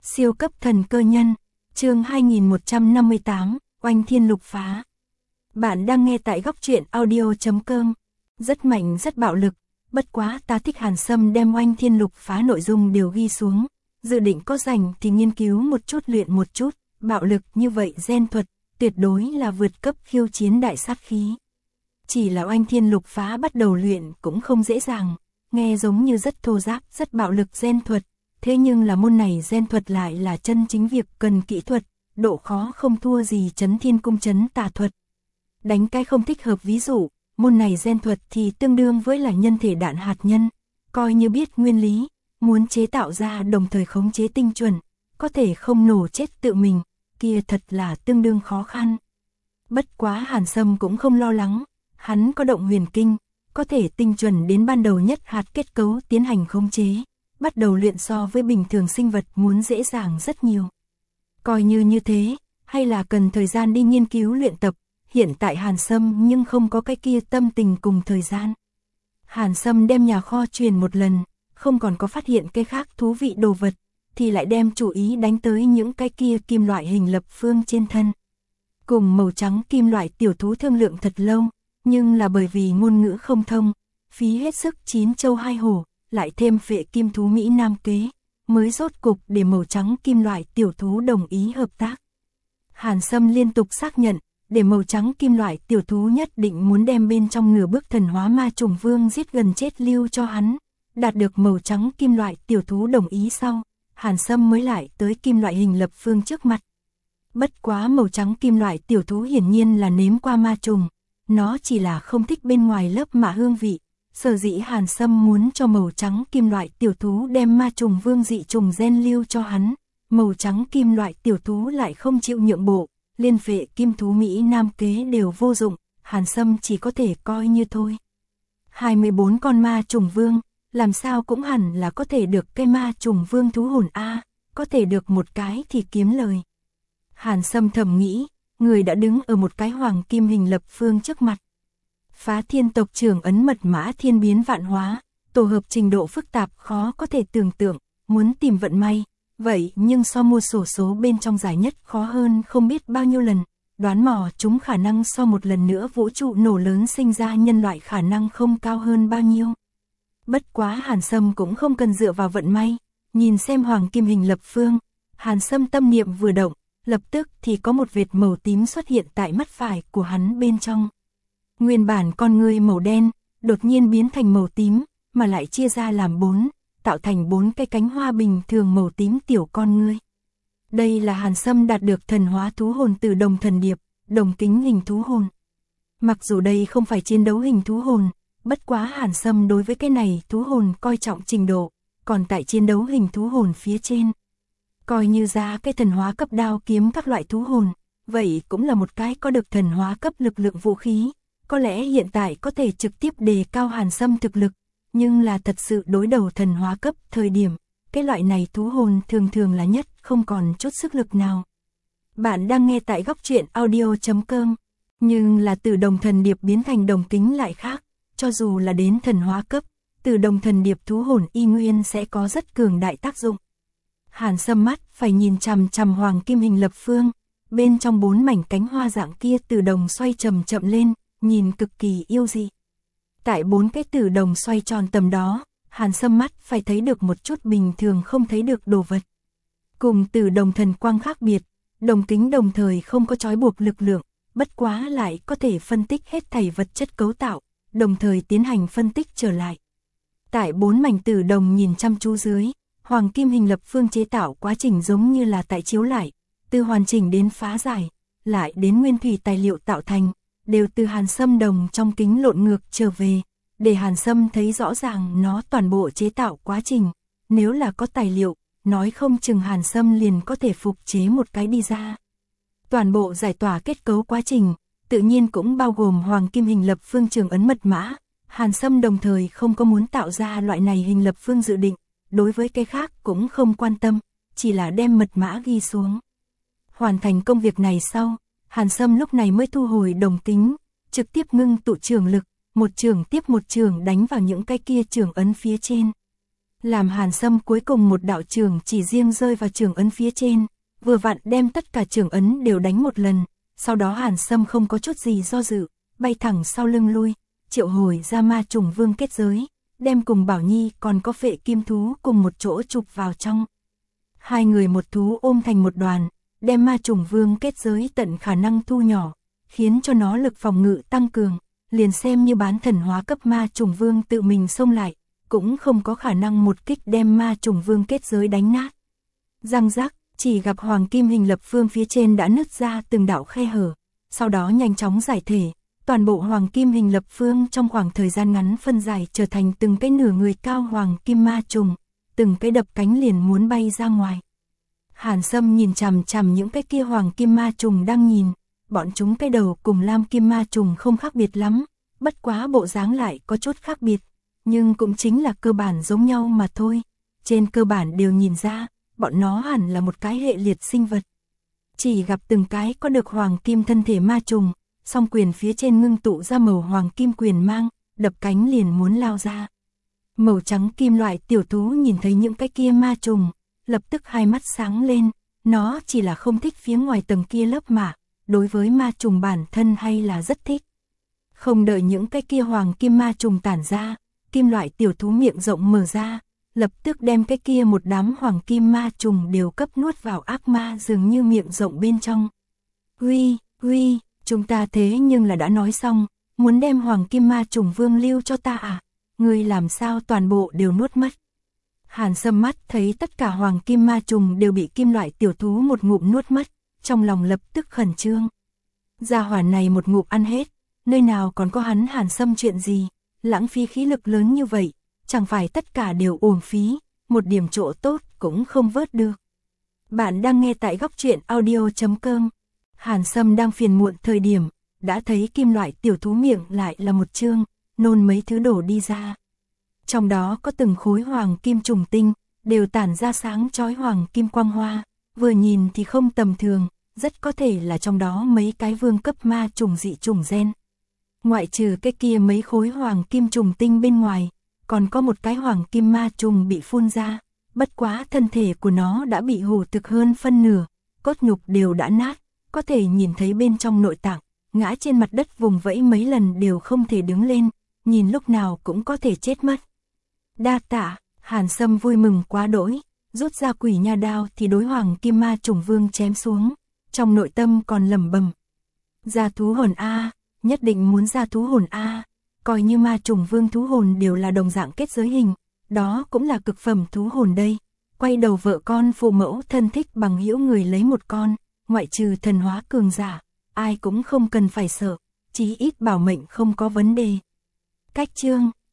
Siêu cấp thần cơ nhân, chương 2158, oanh thiên lục phá. Bạn đang nghe tại góc truyện audio.com. Rất mạnh rất bạo lực, bất quá ta thích Hàn Sâm đem oanh thiên lục phá nội dung đều ghi xuống. Dự định có rảnh thì nghiên cứu một chút luyện một chút, bạo lực như vậy gen thuật, tuyệt đối là vượt cấp khiêu chiến đại sát khí. Chỉ là oanh thiên lục phá bắt đầu luyện cũng không dễ dàng, nghe giống như rất thô ráp, rất bạo lực gen thuật. Thế nhưng là môn này gen thuật lại là chân chính việc cần kỹ thuật, độ khó không thua gì Chấn Thiên Cung Chấn Tà thuật. Đánh cái không thích hợp ví dụ, môn này gen thuật thì tương đương với là nhân thể đạn hạt nhân, coi như biết nguyên lý, muốn chế tạo ra đồng thời khống chế tinh chuẩn, có thể không nổ chết tự mình, kia thật là tương đương khó khăn. Bất quá Hàn Sâm cũng không lo lắng, hắn có động huyền kinh, có thể tinh chuẩn đến ban đầu nhất hạt kết cấu tiến hành khống chế. Bắt đầu luyện so với bình thường sinh vật muốn dễ dàng rất nhiều. Coi như thế, hay là cần thời gian đi nghiên cứu luyện tập, hiện tại Hàn Sâm nhưng không có cái kia tâm tình cùng thời gian. Hàn Sâm đem nhà kho truyền một lần, không còn có phát hiện cái khác thú vị đồ vật, thì lại đem chủ ý đánh tới những cái kia kim loại hình lập phương trên thân. Cùng màu trắng kim loại tiểu thú thương lượng thật lâu, nhưng là bởi vì ngôn ngữ không thông, phí hết sức 9 châu 2 hổ. Lại thêm phệ kim thú Mỹ Nam kế, mới rốt cục để màu trắng kim loại tiểu thú đồng ý hợp tác. Hàn Sâm liên tục xác nhận, để màu trắng kim loại tiểu thú nhất định muốn đem bên trong nửa bước thần hóa ma trùng vương giết gần chết lưu cho hắn. Đạt được màu trắng kim loại tiểu thú đồng ý sau, Hàn Sâm mới lại tới kim loại hình lập phương trước mặt. Bất quá màu trắng kim loại tiểu thú hiển nhiên là nếm qua ma trùng, nó chỉ là không thích bên ngoài lớp mạ hương vị. Sở dĩ Hàn Sâm muốn cho màu trắng kim loại tiểu thú đem ma trùng vương dị trùng gen lưu cho hắn, màu trắng kim loại tiểu thú lại không chịu nhượng bộ, liên phệ kim thú Mỹ Nam kế đều vô dụng, Hàn Sâm chỉ có thể coi như thôi. 24 con ma trùng vương, làm sao cũng hẳn là có thể được cái ma trùng vương thú hồn a, có thể được một cái thì kiếm lời. Hàn Sâm thầm nghĩ, người đã đứng ở một cái hoàng kim hình lập phương trước mặt. Phá thiên tộc trưởng ấn mật mã thiên biến vạn hóa, tổ hợp trình độ phức tạp khó có thể tưởng tượng, muốn tìm vận may, vậy nhưng so mua sổ số bên trong giải nhất khó hơn không biết bao nhiêu lần, đoán mò chúng khả năng so một lần nữa vũ trụ nổ lớn sinh ra nhân loại khả năng không cao hơn bao nhiêu. Bất quá Hàn Sâm cũng không cần dựa vào vận may, nhìn xem hoàng kim hình lập phương, Hàn Sâm tâm niệm vừa động, lập tức thì có một vệt màu tím xuất hiện tại mắt phải của hắn bên trong. Nguyên bản con ngươi màu đen, đột nhiên biến thành màu tím, mà lại chia ra làm 4, tạo thành 4 cái cánh hoa bình thường màu tím tiểu con ngươi. Đây là Hàn Sâm đạt được thần hóa thú hồn từ đồng thần điệp, đồng kính hình thú hồn. Mặc dù đây không phải chiến đấu hình thú hồn, bất quá Hàn Sâm đối với cái này thú hồn coi trọng trình độ, còn tại chiến đấu hình thú hồn phía trên. Coi như ra cái thần hóa cấp đao kiếm các loại thú hồn, vậy cũng là một cái có được thần hóa cấp lực lượng vũ khí. Có lẽ hiện tại có thể trực tiếp đề cao Hàn Sâm thực lực, nhưng là thật sự đối đầu thần hóa cấp thời điểm, cái loại này thú hồn thường thường là nhất không còn chút sức lực nào. Bạn đang nghe tại góc truyện audio.com, nhưng là từ đồng thần điệp biến thành đồng kính lại khác, cho dù là đến thần hóa cấp, từ đồng thần điệp thú hồn y nguyên sẽ có rất cường đại tác dụng. Hàn Sâm mắt phải nhìn chằm chằm hoàng kim hình lập phương, bên trong 4 mảnh cánh hoa dạng kia từ đồng xoay chậm chậm lên. Nhìn cực kỳ yêu dị. Tại 4 cái tử đồng xoay tròn tầm đó, Hàn Sâm mắt phải thấy được một chút bình thường không thấy được đồ vật. Cùng tử đồng thần quang khác biệt, đồng kính đồng thời không có trói buộc lực lượng, bất quá lại có thể phân tích hết thảy vật chất cấu tạo, đồng thời tiến hành phân tích trở lại. Tại 4 mảnh tử đồng nhìn chăm chú dưới, hoàng kim hình lập phương chế tạo quá trình giống như là tại chiếu lại, từ hoàn chỉnh đến phá giải, lại đến nguyên thủy tài liệu tạo thành. Đều từ Hàn Sâm đồng trong kính lộn ngược trở về, để Hàn Sâm thấy rõ ràng nó toàn bộ chế tạo quá trình. Nếu là có tài liệu, nói không chừng Hàn Sâm liền có thể phục chế một cái đi ra. Toàn bộ giải tỏa kết cấu quá trình, tự nhiên cũng bao gồm hoàng kim hình lập phương trường ấn mật mã. Hàn Sâm đồng thời không có muốn tạo ra loại này hình lập phương dự định, đối với cái khác cũng không quan tâm, chỉ là đem mật mã ghi xuống. Hoàn thành công việc này sau, Hàn Sâm lúc này mới thu hồi đồng kính, trực tiếp ngưng tụ trường lực, một trường tiếp một trường đánh vào những cái kia trường ấn phía trên. Làm Hàn Sâm cuối cùng một đạo trường chỉ riêng rơi vào trường ấn phía trên, vừa vặn đem tất cả trường ấn đều đánh một lần, sau đó Hàn Sâm không có chút gì do dự, bay thẳng sau lưng lui, triệu hồi ra ma trùng vương kết giới, đem cùng Bảo Nhi còn có Phệ Kim thú cùng một chỗ chụp vào trong. Hai người một thú ôm thành một đoàn, đem ma trùng vương kết giới tận khả năng thu nhỏ, khiến cho nó lực phòng ngự tăng cường, liền xem như bán thần hóa cấp ma trùng vương tự mình xông lại, cũng không có khả năng một kích đem ma trùng vương kết giới đánh nát. Răng rắc, chỉ gặp hoàng kim hình lập phương phía trên đã nứt ra từng đạo khe hở, sau đó nhanh chóng giải thể, toàn bộ hoàng kim hình lập phương trong khoảng thời gian ngắn phân giải trở thành từng cái nửa người cao hoàng kim ma trùng, từng cái đập cánh liền muốn bay ra ngoài. Hàn Sâm nhìn chằm chằm những cái kia hoàng kim ma trùng đang nhìn, bọn chúng cái đầu cùng lam kim ma trùng không khác biệt lắm, bất quá bộ dáng lại có chút khác biệt, nhưng cũng chính là cơ bản giống nhau mà thôi, trên cơ bản đều nhìn ra, bọn nó hẳn là một cái hệ liệt sinh vật. Chỉ gặp từng cái có được hoàng kim thân thể ma trùng, song quyền phía trên ngưng tụ ra màu hoàng kim quyền mang, đập cánh liền muốn lao ra. Màu trắng kim loại tiểu thú nhìn thấy những cái kia ma trùng, lập tức hai mắt sáng lên, nó chỉ là không thích phía ngoài tầng kia lớp mạ, đối với ma trùng bản thân hay là rất thích. Không đợi những cái kia hoàng kim ma trùng tản ra, kim loại tiểu thú miệng rộng mở ra, lập tức đem cái kia một đám hoàng kim ma trùng đều cấp nuốt vào ác ma dường như miệng rộng bên trong. Huy, chúng ta thế nhưng là đã nói xong, muốn đem hoàng kim ma trùng vương lưu cho ta à, ngươi làm sao toàn bộ đều nuốt mất. Hàn Sâm mắt thấy tất cả hoàng kim ma trùng đều bị kim loại tiểu thú một ngụm nuốt mất, trong lòng lập tức khẩn trương. Gia hỏa này một ngụm ăn hết, nơi nào còn có hắn Hàn Sâm chuyện gì, lãng phí khí lực lớn như vậy, chẳng phải tất cả đều uổng phí, một điểm chỗ tốt cũng không vớt được. Bạn đang nghe tại góc truyện audio.com. Hàn Sâm đang phiền muộn thời điểm, đã thấy kim loại tiểu thú miệng lại là một chương, nôn mấy thứ đổ đi ra. Trong đó có từng khối hoàng kim trùng tinh, đều tản ra sáng chói hoàng kim quang hoa, vừa nhìn thì không tầm thường, rất có thể là trong đó mấy cái vương cấp ma trùng dị trùng gen. Ngoại trừ cái kia mấy khối hoàng kim trùng tinh bên ngoài, còn có một cái hoàng kim ma trùng bị phun ra, bất quá thân thể của nó đã bị hủ thực hơn phân nửa, cốt nhục đều đã nát, có thể nhìn thấy bên trong nội tạng, ngã trên mặt đất vùng vẫy mấy lần đều không thể đứng lên, nhìn lúc nào cũng có thể chết mất. Đa tạ, Hàn Sâm vui mừng quá đỗi, rút ra quỷ nha đao thì đối hoàng kim ma trùng vương chém xuống, trong nội tâm còn lẩm bẩm: ra thú hồn a, nhất định muốn ra thú hồn a, coi như ma trùng vương thú hồn đều là đồng dạng kết giới hình, đó cũng là cực phẩm thú hồn đây. Quay đầu vợ con phụ mẫu thân thích bằng hữu người lấy một con, ngoại trừ thần hóa cường giả, ai cũng không cần phải sợ, chí ít bảo mệnh không có vấn đề. Cách chương